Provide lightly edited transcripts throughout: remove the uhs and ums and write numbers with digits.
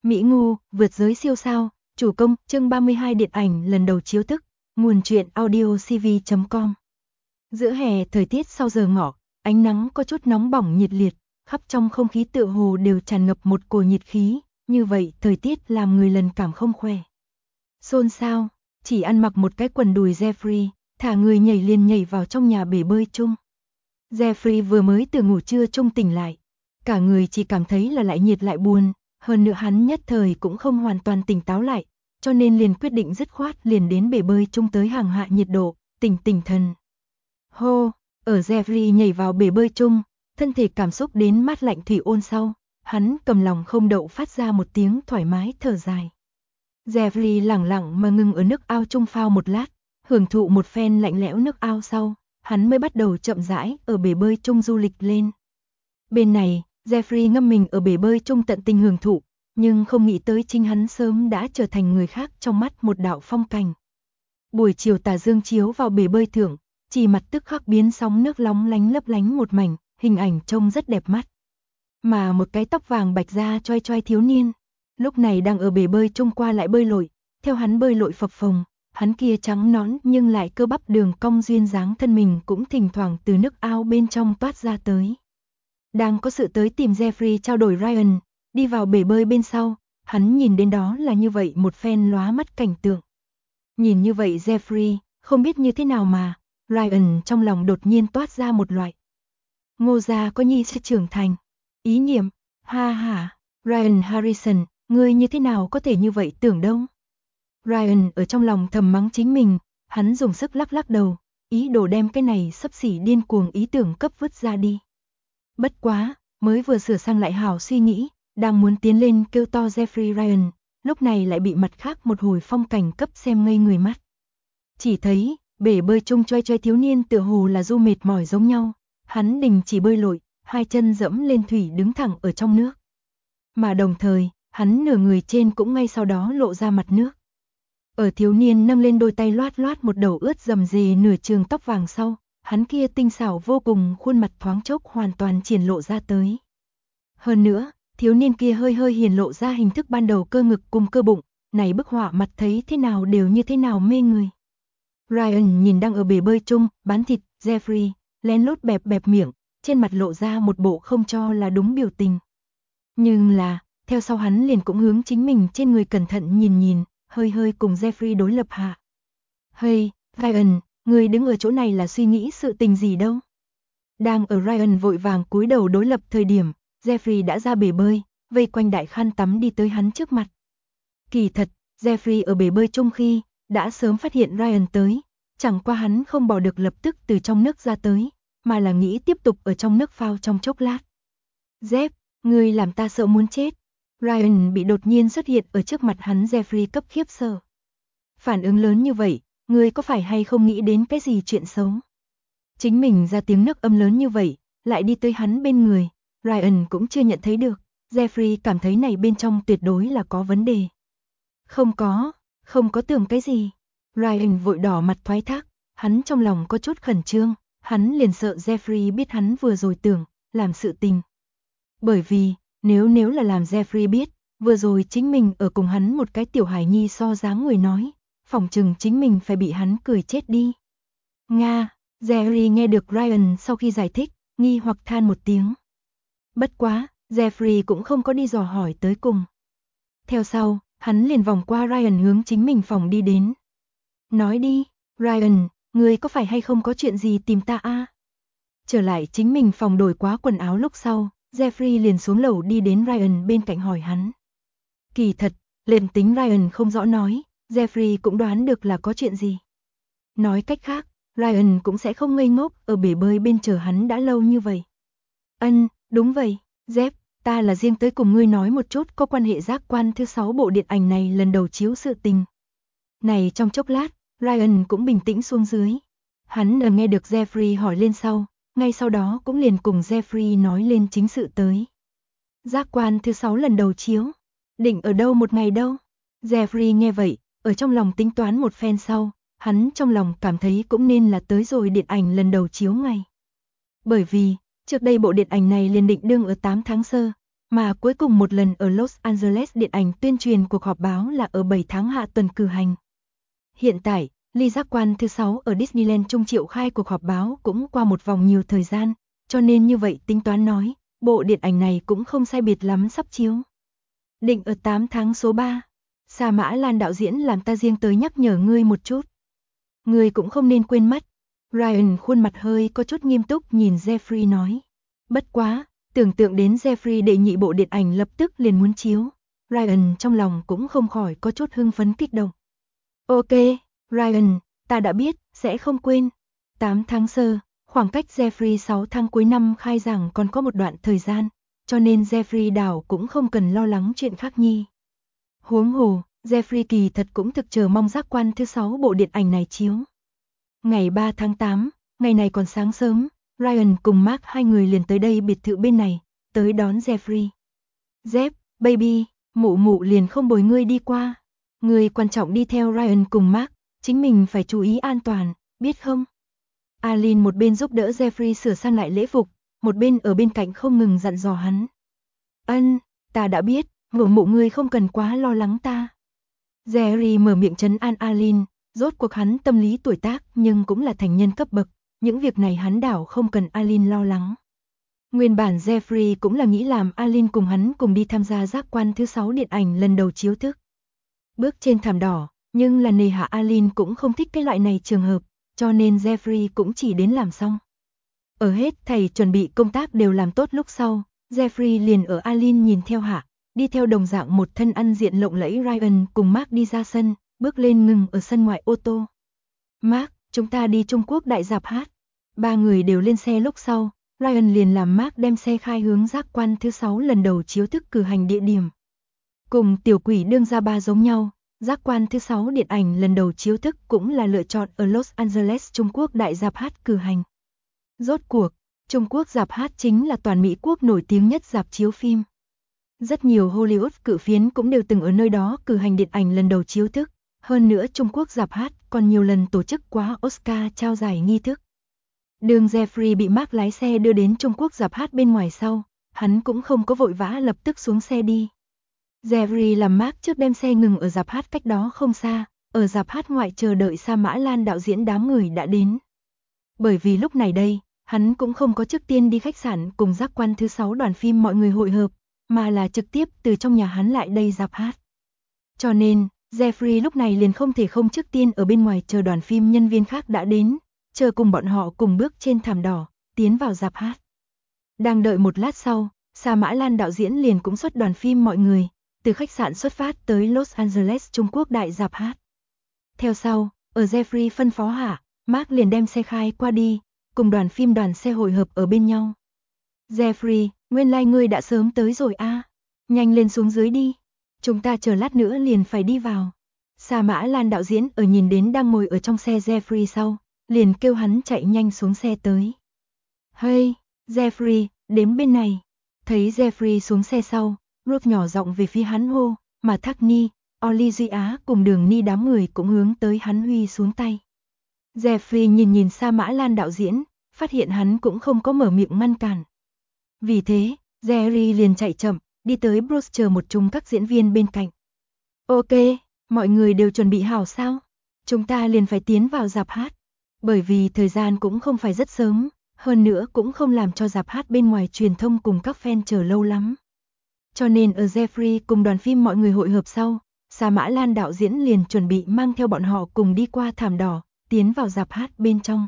Mỹ Ngu, vượt giới siêu sao, chủ công, chương 32 điện ảnh lần đầu chiếu thức, nguồn truyện audio cv.com. Giữa hè thời tiết sau giờ ngọ, ánh nắng có chút nóng bỏng nhiệt liệt, khắp trong không khí tựa hồ đều tràn ngập một cỗ nhiệt khí, như vậy thời tiết làm người lần cảm không khỏe. Xôn xao, chỉ ăn mặc một cái quần đùi Jeffrey, thả người nhảy liền nhảy vào trong nhà bể bơi chung. Jeffrey vừa mới từ ngủ trưa chung tỉnh lại, cả người chỉ cảm thấy là lại nhiệt lại buồn. Hơn nữa hắn nhất thời cũng không hoàn toàn tỉnh táo lại, cho nên liền quyết định dứt khoát liền đến bể bơi chung tới hàng hạ nhiệt độ, tỉnh thần. Hô, ở Jeffrey nhảy vào bể bơi chung, thân thể cảm xúc đến mát lạnh thủy ôn sau, hắn cầm lòng không đậu phát ra một tiếng thoải mái thở dài. Jeffrey lẳng lặng mà ngừng ở nước ao chung phao một lát, hưởng thụ một phen lạnh lẽo nước ao sau, hắn mới bắt đầu chậm rãi ở bể bơi chung du lịch lên. Bên này, Jeffrey ngâm mình ở bể bơi chung tận tình hưởng thụ, nhưng không nghĩ tới chính hắn sớm đã trở thành người khác trong mắt một đạo phong cảnh. Buổi chiều tà dương chiếu vào bể bơi thượng, chỉ mặt tức khắc biến sóng nước lóng lánh lấp lánh một mảnh, hình ảnh trông rất đẹp mắt. Mà một cái tóc vàng bạch da choi choi thiếu niên, lúc này đang ở bể bơi chung qua lại bơi lội, theo hắn bơi lội phập phồng, hắn kia trắng nõn nhưng lại cơ bắp đường cong duyên dáng thân mình cũng thỉnh thoảng từ nước ao bên trong toát ra tới. Đang có sự tới tìm Jeffrey trao đổi Ryan, đi vào bể bơi bên sau, hắn nhìn đến đó là như vậy một phen lóa mắt cảnh tượng. Nhìn như vậy Jeffrey, không biết như thế nào mà, Ryan trong lòng đột nhiên toát ra một loại. Ngô gia có nhi sẽ trưởng thành. Ý niệm, ha ha, Ryan Harrison, ngươi như thế nào có thể như vậy tưởng đâu. Ryan ở trong lòng thầm mắng chính mình, hắn dùng sức lắc lắc đầu, ý đồ đem cái này xấp xỉ điên cuồng ý tưởng cấp vứt ra đi. Bất quá, mới vừa sửa sang lại hảo suy nghĩ, đang muốn tiến lên kêu to Jeffrey Ryan, lúc này lại bị mặt khác một hồi phong cảnh cấp xem ngây người mắt. Chỉ thấy, bể bơi chung choi choi thiếu niên tựa hồ là du mệt mỏi giống nhau, hắn đình chỉ bơi lội, hai chân dẫm lên thủy đứng thẳng ở trong nước. Mà đồng thời, hắn nửa người trên cũng ngay sau đó lộ ra mặt nước. Ở thiếu niên nâng lên đôi tay loát loát một đầu ướt rầm rề nửa trường tóc vàng sau, hắn kia tinh xảo vô cùng khuôn mặt thoáng chốc hoàn toàn triển lộ ra tới. Hơn nữa, thiếu niên kia hơi hơi hiển lộ ra hình thức ban đầu cơ ngực cùng cơ bụng, này bức họa mặt thấy thế nào đều như thế nào mê người. Ryan nhìn đang ở bể bơi chung, bán thịt, Jeffrey, lén lút bẹp bẹp miệng, trên mặt lộ ra một bộ không cho là đúng biểu tình. Nhưng là, theo sau hắn liền cũng hướng chính mình trên người cẩn thận nhìn, hơi hơi cùng Jeffrey đối lập hạ. Hey, Ryan, người đứng ở chỗ này là suy nghĩ sự tình gì đâu. Đang ở Ryan vội vàng cúi đầu đối lập thời điểm, Jeffrey đã ra bể bơi, vây quanh đại khăn tắm đi tới hắn trước mặt. Kỳ thật, Jeffrey ở bể bơi chung khi, đã sớm phát hiện Ryan tới, chẳng qua hắn không bỏ được lập tức từ trong nước ra tới, mà là nghĩ tiếp tục ở trong nước phao trong chốc lát. Jeff, ngươi làm ta sợ muốn chết. Ryan bị đột nhiên xuất hiện ở trước mặt hắn Jeffrey cấp khiếp sợ. Phản ứng lớn như vậy, ngươi có phải hay không nghĩ đến cái gì chuyện xấu? Chính mình ra tiếng nấc âm lớn như vậy, lại đi tới hắn bên người, Ryan cũng chưa nhận thấy được, Jeffrey cảm thấy này bên trong tuyệt đối là có vấn đề. Không có tưởng cái gì. Ryan vội đỏ mặt thoái thác, hắn trong lòng có chút khẩn trương, hắn liền sợ Jeffrey biết hắn vừa rồi tưởng, làm sự tình. Bởi vì, nếu là làm Jeffrey biết, vừa rồi chính mình ở cùng hắn một cái tiểu hải nhi so dáng người nói, phỏng chừng chính mình phải bị hắn cười chết đi. Nga, Jerry nghe được Ryan sau khi giải thích, nghi hoặc than một tiếng. Bất quá, Jeffrey cũng không có đi dò hỏi tới cùng. Theo sau, hắn liền vòng qua Ryan hướng chính mình phòng đi đến. Nói đi, Ryan, ngươi có phải hay không có chuyện gì tìm ta a? Trở lại chính mình phòng đổi quá quần áo lúc sau, Jeffrey liền xuống lầu đi đến Ryan bên cạnh hỏi hắn. Kỳ thật, liền tính Ryan không rõ nói, Jeffrey cũng đoán được là có chuyện gì. Nói cách khác, Ryan cũng sẽ không ngây ngốc ở bể bơi bên chờ hắn đã lâu như vậy. Đúng vậy, Jeff, ta là riêng tới cùng ngươi nói một chút có quan hệ giác quan thứ 6 bộ điện ảnh này lần đầu chiếu sự tình. Này trong chốc lát, Ryan cũng bình tĩnh xuống dưới. Hắn nghe được Jeffrey hỏi lên sau, ngay sau đó cũng liền cùng Jeffrey nói lên chính sự tới. Giác quan thứ 6 lần đầu chiếu, định ở đâu một ngày đâu? Jeffrey nghe vậy, ở trong lòng tính toán một phen sau, hắn trong lòng cảm thấy cũng nên là tới rồi điện ảnh lần đầu chiếu ngày. Bởi vì, trước đây bộ điện ảnh này liền định đương ở 8 tháng sơ, Mà cuối cùng một lần ở Los Angeles điện ảnh tuyên truyền cuộc họp báo là ở 7 tháng hạ tuần cử hành. Hiện tại, ly giác quan thứ 6 ở Disneyland Trung triệu khai cuộc họp báo cũng qua một vòng nhiều thời gian, cho nên như vậy tính toán nói, bộ điện ảnh này cũng không sai biệt lắm sắp chiếu. Định ở 8 tháng số 3. Sa Mã Lan đạo diễn làm ta riêng tới nhắc nhở ngươi một chút. Ngươi cũng không nên quên mất. Ryan khuôn mặt hơi có chút nghiêm túc nhìn Jeffrey nói. Bất quá, tưởng tượng đến Jeffrey đệ nhị bộ điện ảnh lập tức liền muốn chiếu. Ryan trong lòng cũng không khỏi có chút hưng phấn kích động. Ok, Ryan, ta đã biết, sẽ không quên. 8 tháng sơ, khoảng cách Jeffrey 6 tháng cuối năm khai giảng còn có một đoạn thời gian, cho nên Jeffrey đảo cũng không cần lo lắng chuyện khác nhi. Huống hồ, Jeffrey kỳ thật cũng thực chờ mong giác quan thứ 6 bộ điện ảnh này chiếu. Ngày 3 tháng 8, ngày này còn sáng sớm, Ryan cùng Mark hai người liền tới đây biệt thự bên này, tới đón Jeffrey. Jeff, baby, mụ mụ liền không bồi ngươi đi qua. Ngươi quan trọng đi theo Ryan cùng Mark, chính mình phải chú ý an toàn, biết không? Aline một bên giúp đỡ Jeffrey sửa sang lại lễ phục, một bên ở bên cạnh không ngừng dặn dò hắn. Ân, ta đã biết, mụ ngươi không cần quá lo lắng ta. Jerry mở miệng trấn an Aline, rốt cuộc hắn tâm lý tuổi tác nhưng cũng là thành nhân cấp bậc, những việc này hắn đảo không cần Aline lo lắng. Nguyên bản Jeffrey cũng là nghĩ làm Aline cùng hắn cùng đi tham gia giác quan thứ 6 điện ảnh lần đầu chiếu thức. Bước trên thảm đỏ, nhưng là nề hạ Aline cũng không thích cái loại này trường hợp, cho nên Jeffrey cũng chỉ đến làm xong. Ở hết thầy chuẩn bị công tác đều làm tốt lúc sau, Jeffrey liền ở Aline nhìn theo hạ, đi theo đồng dạng một thân ăn diện lộng lẫy Ryan cùng Mark đi ra sân, bước lên ngừng ở sân ngoại ô tô. Mark, chúng ta đi Trung Quốc đại dạp hát. Ba người đều lên xe lúc sau, Ryan liền làm Mark đem xe khai hướng giác quan thứ 6 lần đầu chiếu thức cử hành địa điểm. Cùng tiểu quỷ đương gia ba giống nhau, giác quan thứ 6 điện ảnh lần đầu chiếu thức cũng là lựa chọn ở Los Angeles Trung Quốc đại dạp hát cử hành. Rốt cuộc, Trung Quốc dạp hát chính là toàn Mỹ quốc nổi tiếng nhất dạp chiếu phim. Rất nhiều Hollywood cự phiến cũng đều từng ở nơi đó cử hành điện ảnh lần đầu chiếu thức, hơn nữa Trung Quốc dạp hát còn nhiều lần tổ chức quá Oscar trao giải nghi thức. Đường Jeffrey bị Mark lái xe đưa đến Trung Quốc dạp hát bên ngoài sau, hắn cũng không có vội vã lập tức xuống xe đi. Jeffrey làm Mark trước đem xe ngừng ở dạp hát cách đó không xa, ở dạp hát ngoại chờ đợi Sa Mã Lan đạo diễn đám người đã đến. Bởi vì lúc này đây, hắn cũng không có trước tiên đi khách sạn cùng giác quan thứ 6 đoàn phim mọi người hội hợp, mà là trực tiếp từ trong nhà hắn lại đây dạp hát. Cho nên, Jeffrey lúc này liền không thể không trước tiên ở bên ngoài chờ đoàn phim nhân viên khác đã đến, chờ cùng bọn họ cùng bước trên thảm đỏ, tiến vào dạp hát. Đang đợi một lát sau, Sa Mã Lan đạo diễn liền cũng xuất đoàn phim mọi người, từ khách sạn xuất phát tới Los Angeles Trung Quốc đại dạp hát. Theo sau, ở Jeffrey phân phó hạ, Mark liền đem xe khai qua đi, cùng đoàn phim đoàn xe hội hợp ở bên nhau. Jeffrey, nguyên lai ngươi đã sớm tới rồi a, nhanh lên xuống dưới đi, chúng ta chờ lát nữa liền phải đi vào. Sa Mã Lan đạo diễn ở nhìn đến đang ngồi ở trong xe Jeffrey sau, liền kêu hắn chạy nhanh xuống xe tới. Hey, Jeffrey, đến bên này. Thấy Jeffrey xuống xe sau, Ruth nhỏ giọng về phía hắn hô, mà Thacny, Olivia cùng Đường Ni đám người cũng hướng tới hắn huy xuống tay. Jeffrey nhìn Sa Mã Lan đạo diễn, phát hiện hắn cũng không có mở miệng ngăn cản. Vì thế, Jerry liền chạy chậm, đi tới Bruce chờ một chung các diễn viên bên cạnh. Ok, mọi người đều chuẩn bị hảo sao? Chúng ta liền phải tiến vào dạp hát. Bởi vì thời gian cũng không phải rất sớm, hơn nữa cũng không làm cho dạp hát bên ngoài truyền thông cùng các fan chờ lâu lắm. Cho nên ở Jeffrey cùng đoàn phim mọi người hội hợp sau, Sa Mã Lan đạo diễn liền chuẩn bị mang theo bọn họ cùng đi qua thảm đỏ, tiến vào dạp hát bên trong.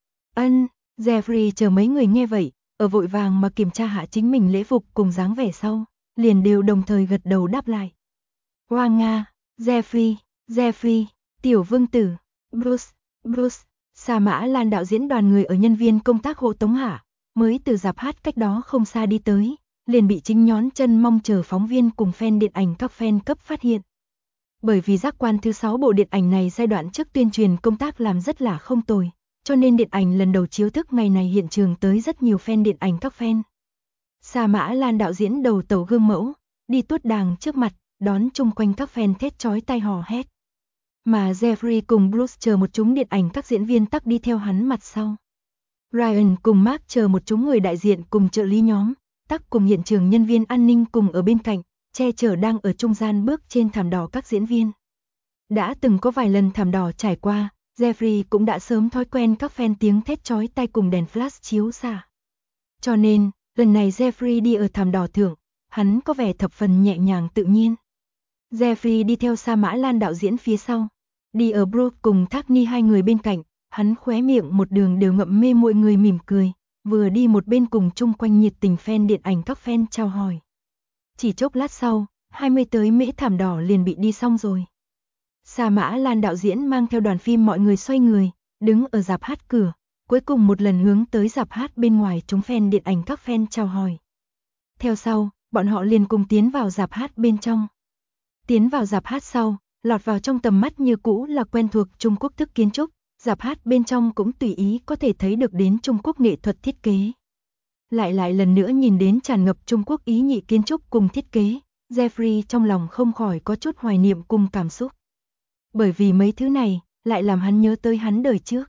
Jeffrey chờ mấy người nghe vậy, ở vội vàng mà kiểm tra hạ chính mình lễ phục cùng dáng vẻ sau, liền đều đồng thời gật đầu đáp lại. Hoa Nga, Jeffrey, Tiểu Vương Tử, Bruce, Sa Mã Lan đạo diễn đoàn người ở nhân viên công tác hộ tống hạ, mới từ dạp hát cách đó không xa đi tới, liền bị chính nhón chân mong chờ phóng viên cùng fan điện ảnh các fan cấp phát hiện. Bởi vì giác quan thứ 6 bộ điện ảnh này giai đoạn trước tuyên truyền công tác làm rất là không tồi, cho nên điện ảnh lần đầu chiếu thức ngày này hiện trường tới rất nhiều fan điện ảnh các fan. Sa Mã Lan đạo diễn đầu tàu gương mẫu, đi tuốt đàng trước mặt, đón chung quanh các fan thét chói tai hò hét. Mà Jeffrey cùng Bruce chờ một chúng điện ảnh các diễn viên tắc đi theo hắn mặt sau. Ryan cùng Mark chờ một chúng người đại diện cùng trợ lý nhóm, tắc cùng hiện trường nhân viên an ninh cùng ở bên cạnh, che chở đang ở trung gian bước trên thảm đỏ các diễn viên. Đã từng có vài lần thảm đỏ trải qua, Jeffrey cũng đã sớm thói quen các fan tiếng thét chói tai cùng đèn flash chiếu xa. Cho nên, lần này Jeffrey đi ở thảm đỏ thượng, hắn có vẻ thập phần nhẹ nhàng tự nhiên. Jeffrey đi theo Sa Mã Lan đạo diễn phía sau, đi ở Brooke cùng Thacny hai người bên cạnh, hắn khóe miệng một đường đều ngậm mê mọi người mỉm cười, vừa đi một bên cùng chung quanh nhiệt tình fan điện ảnh các fan chào hỏi. Chỉ chốc lát sau, 20 tới mễ thảm đỏ liền bị đi xong rồi. Sa Mã Lan đạo diễn mang theo đoàn phim mọi người xoay người, đứng ở rạp hát cửa, cuối cùng một lần hướng tới rạp hát bên ngoài chúng fan điện ảnh các fan chào hỏi. Theo sau, bọn họ liền cùng tiến vào rạp hát bên trong. Tiến vào rạp hát sau, lọt vào trong tầm mắt như cũ là quen thuộc Trung Quốc thức kiến trúc, rạp hát bên trong cũng tùy ý có thể thấy được đến Trung Quốc nghệ thuật thiết kế. Lại lần nữa nhìn đến tràn ngập Trung Quốc ý nhị kiến trúc cùng thiết kế, Jeffrey trong lòng không khỏi có chút hoài niệm cùng cảm xúc. Bởi vì mấy thứ này, lại làm hắn nhớ tới hắn đời trước.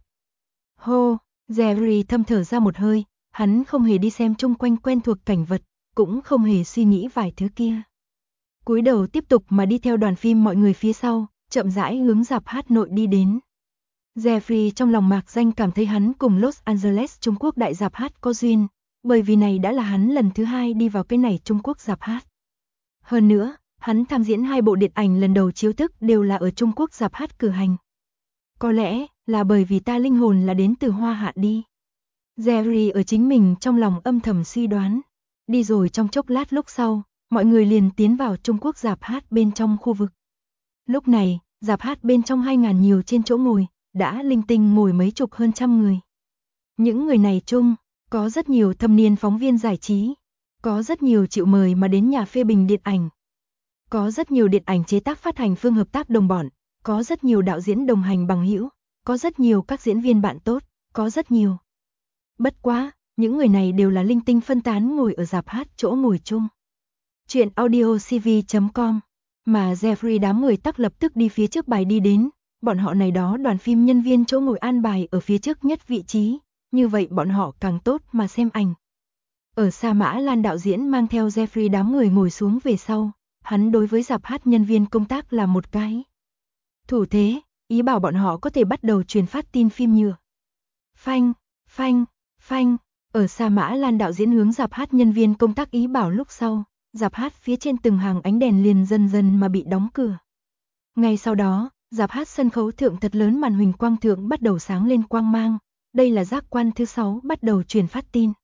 Hô, Jeffrey thâm thở ra một hơi, hắn không hề đi xem chung quanh quen thuộc cảnh vật, cũng không hề suy nghĩ vài thứ kia. Cúi đầu tiếp tục mà đi theo đoàn phim mọi người phía sau, chậm rãi hướng rạp hát nội đi đến. Jeffrey trong lòng mạc danh cảm thấy hắn cùng Los Angeles Trung Quốc đại rạp hát có duyên, bởi vì này đã là hắn lần thứ 2 đi vào cái này Trung Quốc rạp hát. Hơn nữa, hắn tham diễn 2 bộ điện ảnh lần đầu chiếu thức đều là ở Trung Quốc rạp hát cử hành. Có lẽ là bởi vì ta linh hồn là đến từ Hoa Hạ đi. Jerry ở chính mình trong lòng âm thầm suy đoán. Đi rồi trong chốc lát lúc sau, mọi người liền tiến vào Trung Quốc rạp hát bên trong khu vực. Lúc này, rạp hát bên trong 2.000 nhiều trên chỗ ngồi, đã linh tinh ngồi mấy chục hơn trăm người. Những người này chung, có rất nhiều thâm niên phóng viên giải trí, có rất nhiều chịu mời mà đến nhà phê bình điện ảnh. Có rất nhiều điện ảnh chế tác phát hành phương hợp tác đồng bọn, có rất nhiều đạo diễn đồng hành bằng hữu, có rất nhiều các diễn viên bạn tốt, có rất nhiều. Bất quá, những người này đều là linh tinh phân tán ngồi ở rạp hát chỗ ngồi chung. Chuyện audiocv.com, mà Jeffrey đám người tắc lập tức đi phía trước bài đi đến, bọn họ này đó đoàn phim nhân viên chỗ ngồi an bài ở phía trước nhất vị trí, như vậy bọn họ càng tốt mà xem ảnh. Ở Sa Mã Lan đạo diễn mang theo Jeffrey đám người ngồi xuống về sau, hắn đối với rạp hát nhân viên công tác là một cái thủ thế, ý bảo bọn họ có thể bắt đầu truyền phát tin phim nhựa. Phanh, phanh, phanh, ở Sa Mã Lan đạo diễn hướng rạp hát nhân viên công tác ý bảo lúc sau, rạp hát phía trên từng hàng ánh đèn liền dần dần mà bị đóng cửa. Ngay sau đó, rạp hát sân khấu thượng thật lớn màn huỳnh quang thượng bắt đầu sáng lên quang mang, đây là giác quan thứ 6 bắt đầu truyền phát tin.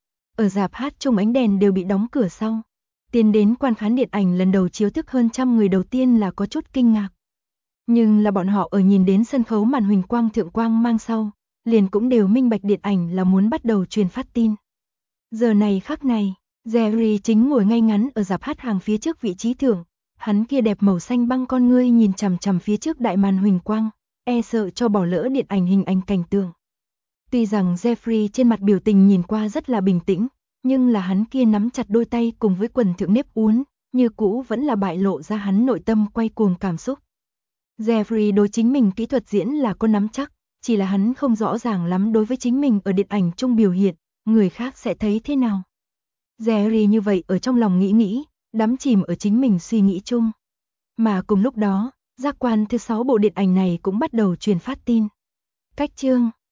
Ở rạp hát chung ánh đèn đều bị đóng cửa sau. Tiến đến quan khán điện ảnh lần đầu chiếu thức hơn trăm người đầu tiên là có chút kinh ngạc. Nhưng là bọn họ ở nhìn đến sân khấu màn huỳnh quang thượng quang mang sau, liền cũng đều minh bạch điện ảnh là muốn bắt đầu truyền phát tin. Giờ này khắc này, Jerry chính ngồi ngay ngắn ở rạp hát hàng phía trước vị trí thượng, hắn kia đẹp màu xanh băng con ngươi nhìn chằm chằm phía trước đại màn huỳnh quang, e sợ cho bỏ lỡ điện ảnh hình ảnh cảnh tượng. Tuy rằng Jeffrey trên mặt biểu tình nhìn qua rất là bình tĩnh, nhưng là hắn kia nắm chặt đôi tay cùng với quần thượng nếp uốn, như cũ vẫn là bại lộ ra hắn nội tâm quay cuồng cảm xúc. Jeffrey đối chính mình kỹ thuật diễn là có nắm chắc, chỉ là hắn không rõ ràng lắm đối với chính mình ở điện ảnh chung biểu hiện, người khác sẽ thấy thế nào. Jerry như vậy ở trong lòng nghĩ, đắm chìm ở chính mình suy nghĩ chung. Mà cùng lúc đó, giác quan thứ 6 bộ điện ảnh này cũng bắt đầu truyền phát tin. Cách chương